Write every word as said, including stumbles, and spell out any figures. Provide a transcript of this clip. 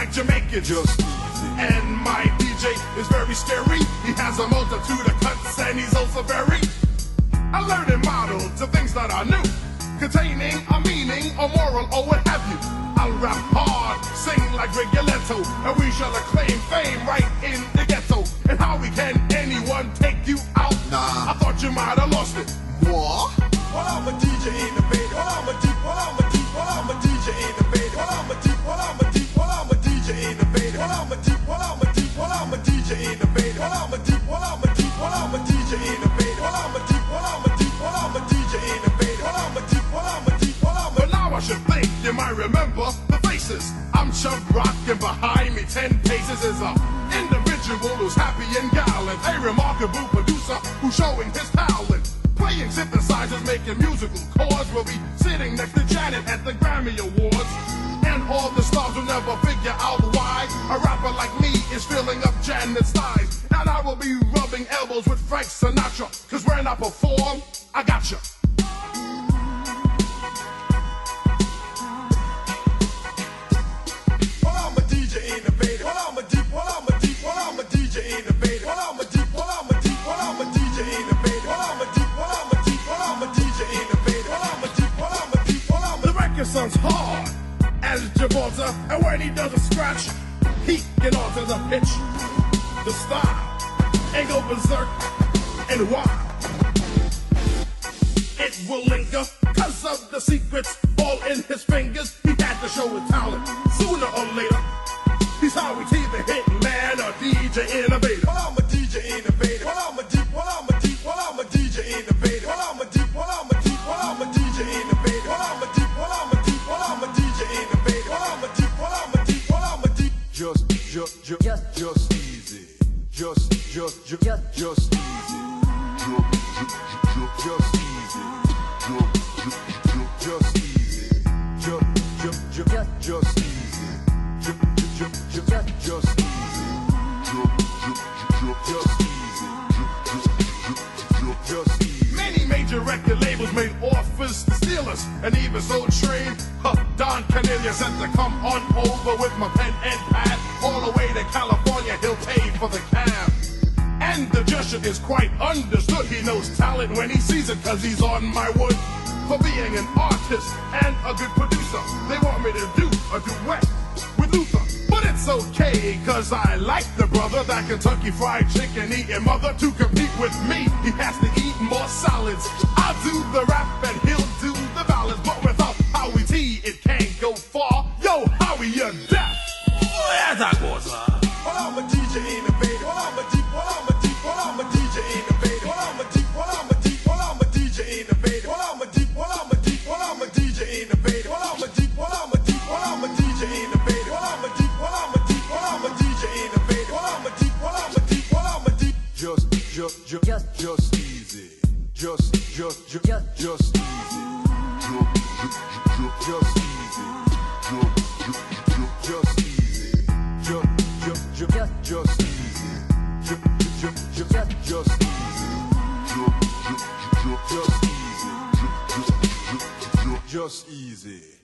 like Jamaicans. Just easy. And my D J is very scary. He has a multitude of cuts and he's also very a learning model to things that are new, containing a meaning, a moral, or what have you. I'll rap hard, sing like Rigoletto, and we shall acclaim fame right in the ghetto. And how we can anyone take you out? Nah. I thought you might have lost it. What? Well, I'm a D J innovator. Well, I'm a deep. Well, I'm a deep. Well, I'm a D J innovator. Well, I'm a deep. Well, I'm a deep. Well, I'm a D J innovator. Well, I'm a deep. Well, I'm a deep. Well, I'm a D J innovator. Well, I'm a deep. Well, I'm a deep. Well, I'm a D J innovator. Well, I'm a deep. Well, I'm a deep. Well, I'm a D J innovator. Well, I'm a deep. Well, I'm a deep. Well, I'm a. But now I should think you might remember the faces. I'm Chubb Rock, and behind me ten paces is a individual who's happy and gallant, a remarkable producer who's showing his talent. Playing synthesizers, making musical chords. We'll be sitting next to Janet at the Grammy Awards. And all the stars will never figure out why a rapper like me is filling up Janet's thighs. And I will be rubbing elbows with Frank Sinatra, cause when I perform, I gotcha. Well, I'm a D J innovator. Well, I'm a deep. Well, I'm a deep. Well, I'm a D J innovator. Well, I'm a deep. Well, I'm a deep. Well, I'm a D J innovator. Well, I'm a deep. Well, I'm a deep. Well, I'm a D J innovator. Well, I'm a deep. Well, I'm a deep. Well, I'm a. The record sounds hard as Gibraltar, and when he does a scratch, he can alter the pitch, the style, and go berserk and wild. It will linger, cause of the secrets all in his fingers. He had to show his talent sooner or later. He's how we see the hit man or D J innovator. Well, I'm a D J innovator. Well, I'm a deep. Well, I'm a deep. Well, I'm a D J innovator. Well, I'm a deep. Well, I'm a deep. Well, I'm a D J innovator. Well, I'm a deep. Well, I'm a deep. Well, I'm a D J innovator. Well, I'm a deep. Well, I'm a deep. Well, I'm a deep. Just, just, just, just, just easy. Just, just, just, just, just easy. Just easy. Just easy. Just, just, just, just easy. Just, just, just, just easy. Just easy. Just easy. Many major record labels made offers to steal us, and even so trained, huh, Don Cornelius said to come on over with my pen and pad, all the way to California, he'll pay for the cab. And the gesture is quite understood. He knows talent when he sees it, cause he's on my wood. For being an artist and a good producer, they want me to do a duet with Luther. But it's okay, cause I like the brother, that Kentucky Fried Chicken eating mother. To compete with me, he has to eat more salads. I'll do the rap and he'll do the ballads, but without Howie T, it can't go far. Yo, Howie, you're deaf. Essa cosa. Well, I'm a D J innovator. Well, I'm a deep. Well, I'm a deep. Well, I'm a D J innovator. Well, I'm a deep. Well, I'm a deep. Well, I'm a D J innovator. Well, I'm a deep. Well, I'm a deep. Well, I'm a D J innovator. Well, I'm a deep. Well, I'm a deep. Well, I'm a D J innovator. Well, I'm a deep. Well, I'm a deep. Well, I'm a D J innovator. Well, I'm a deep. Well, I'm a deep. Well, I'm a deep. Just, just, just, just, just easy. Just, just, just, just, just easy. Just easy. Just easy. Just, just, just, just easy. Just, just, just, just easy. Just easy. Just easy.